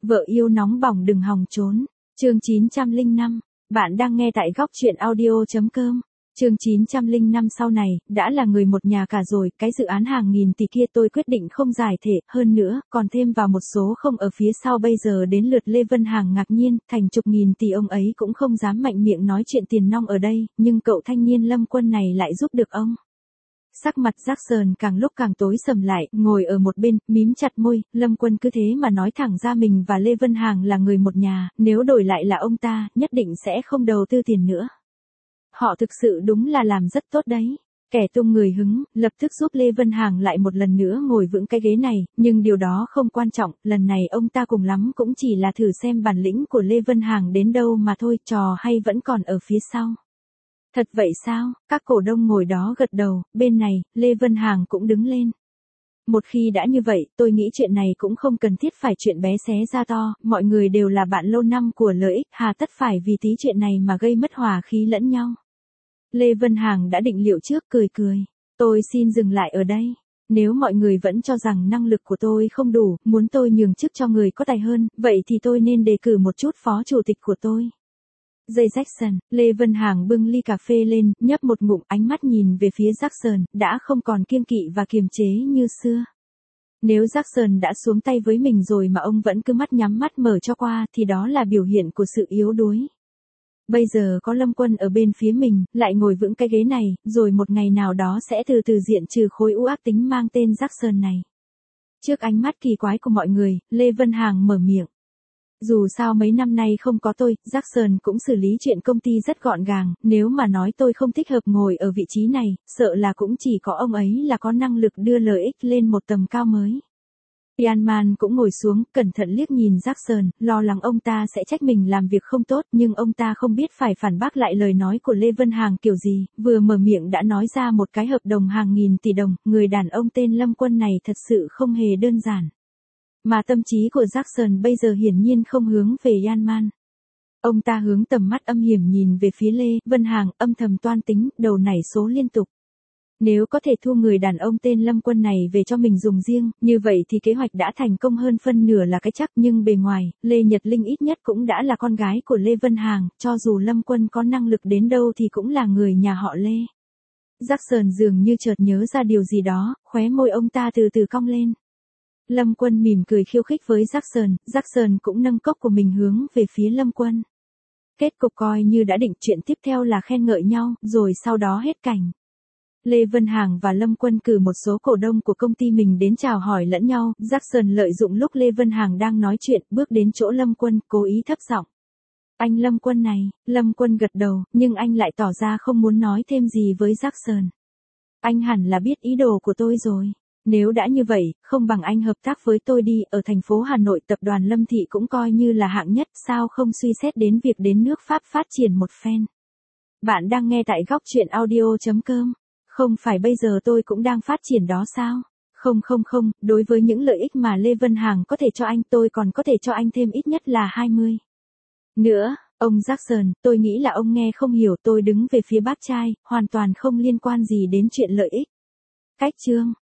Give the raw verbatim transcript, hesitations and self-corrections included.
Vợ yêu nóng bỏng đừng hòng trốn. Chương chín trăm lẻ năm. Bạn đang nghe tại góc truyện audio.com. Chương chín trăm lẻ năm sau này, đã là người một nhà cả rồi, cái dự án hàng nghìn tỷ kia tôi quyết định không giải thể, hơn nữa, còn thêm vào một số không ở phía sau bây giờ đến lượt Lê Vân Hằng ngạc nhiên, thành chục nghìn tỷ ông ấy cũng không dám mạnh miệng nói chuyện tiền nong ở đây, nhưng cậu thanh niên Lâm Quân này lại giúp được ông. Sắc mặt Jackson càng lúc càng tối sầm lại, ngồi ở một bên, mím chặt môi, Lâm Quân cứ thế mà nói thẳng ra mình và Lê Vân Hằng là người một nhà, nếu đổi lại là ông ta, nhất định sẽ không đầu tư tiền nữa. Họ thực sự đúng là làm rất tốt đấy. Kẻ tung người hứng, lập tức giúp Lê Vân Hằng lại một lần nữa ngồi vững cái ghế này, nhưng điều đó không quan trọng, lần này ông ta cùng lắm cũng chỉ là thử xem bản lĩnh của Lê Vân Hằng đến đâu mà thôi, trò hay vẫn còn ở phía sau. Thật vậy sao? Các cổ đông ngồi đó gật đầu, bên này, Lê Vân Hằng cũng đứng lên. Một khi đã như vậy, tôi nghĩ chuyện này cũng không cần thiết phải chuyện bé xé ra to, mọi người đều là bạn lâu năm của lợi ích, hà tất phải vì tí chuyện này mà gây mất hòa khí lẫn nhau. Lê Vân Hằng đã định liệu trước, cười cười. Tôi xin dừng lại ở đây. Nếu mọi người vẫn cho rằng năng lực của tôi không đủ, muốn tôi nhường chức cho người có tài hơn, vậy thì tôi nên đề cử một chút phó chủ tịch của tôi. Jay Jackson, Lê Vân Hằng bưng ly cà phê lên, nhấp một ngụm, ánh mắt nhìn về phía Jackson, đã không còn kiêng kỵ và kiềm chế như xưa. Nếu Jackson đã xuống tay với mình rồi mà ông vẫn cứ mắt nhắm mắt mở cho qua, thì đó là biểu hiện của sự yếu đuối. Bây giờ có Lâm Quân ở bên phía mình, lại ngồi vững cái ghế này, rồi một ngày nào đó sẽ từ từ diện trừ khối u ác tính mang tên Jackson này. Trước ánh mắt kỳ quái của mọi người, Lê Vân Hằng mở miệng. Dù sao mấy năm nay không có tôi, Jackson cũng xử lý chuyện công ty rất gọn gàng, nếu mà nói tôi không thích hợp ngồi ở vị trí này, sợ là cũng chỉ có ông ấy là có năng lực đưa lợi ích lên một tầm cao mới. Yanman cũng ngồi xuống, cẩn thận liếc nhìn Jackson, lo lắng ông ta sẽ trách mình làm việc không tốt, nhưng ông ta không biết phải phản bác lại lời nói của Lê Vân Hằng kiểu gì, vừa mở miệng đã nói ra một cái hợp đồng hàng nghìn tỷ đồng, người đàn ông tên Lâm Quân này thật sự không hề đơn giản. Mà tâm trí của Jackson bây giờ hiển nhiên không hướng về Yanman. Ông ta hướng tầm mắt âm hiểm nhìn về phía Lê Vân Hằng, âm thầm toan tính, đầu nảy số liên tục. Nếu có thể thu người đàn ông tên Lâm Quân này về cho mình dùng riêng, như vậy thì kế hoạch đã thành công hơn phân nửa là cái chắc, nhưng bề ngoài, Lê Nhật Linh ít nhất cũng đã là con gái của Lê Vân Hằng, cho dù Lâm Quân có năng lực đến đâu thì cũng là người nhà họ Lê. Jackson dường như chợt nhớ ra điều gì đó, khóe môi ông ta từ từ cong lên. Lâm Quân mỉm cười khiêu khích với Jackson, Jackson cũng nâng cốc của mình hướng về phía Lâm Quân. Kết cục coi như đã định, chuyện tiếp theo là khen ngợi nhau, rồi sau đó hết cảnh. Lê Vân Hằng và Lâm Quân cử một số cổ đông của công ty mình đến chào hỏi lẫn nhau, Jackson lợi dụng lúc Lê Vân Hằng đang nói chuyện, bước đến chỗ Lâm Quân, cố ý thấp giọng. Anh Lâm Quân này, Lâm Quân gật đầu, nhưng anh lại tỏ ra không muốn nói thêm gì với Jackson. Anh hẳn là biết ý đồ của tôi rồi. Nếu đã như vậy, không bằng anh hợp tác với tôi đi, ở thành phố Hà Nội tập đoàn Lâm Thị cũng coi như là hạng nhất, sao không suy xét đến việc đến nước Pháp phát triển một phen. Bạn đang nghe tại góc truyện audio.com. Không phải bây giờ tôi cũng đang phát triển đó sao? Không không không, đối với những lợi ích mà Lê Vân Hằng có thể cho anh, tôi còn có thể cho anh thêm ít nhất là hai mươi. Nữa, ông Jackson, tôi nghĩ là ông nghe không hiểu, tôi đứng về phía bác trai, hoàn toàn không liên quan gì đến chuyện lợi ích. Cách chương.